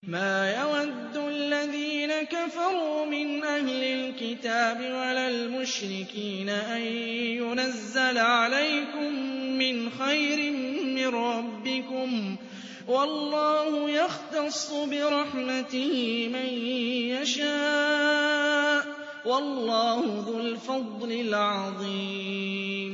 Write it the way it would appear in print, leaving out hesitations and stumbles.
مَا يَوَدُّ الَّذِينَ كَفَرُوا مِنْ أَهْلِ الْكِتَابِ وَلَا الْمُشْرِكِينَ أَن يُنَزَّلَ عَلَيْكُم مِّنْ خَيْرٍ مِّن رَّبِّكُمْ ۗ وَاللَّهُ يَخْتَصُّ بِرَحْمَتِهِ مَن يَشَاءُ ۗ وَاللَّهُ ذُو الْفَضْلِ الْعَظِيمِ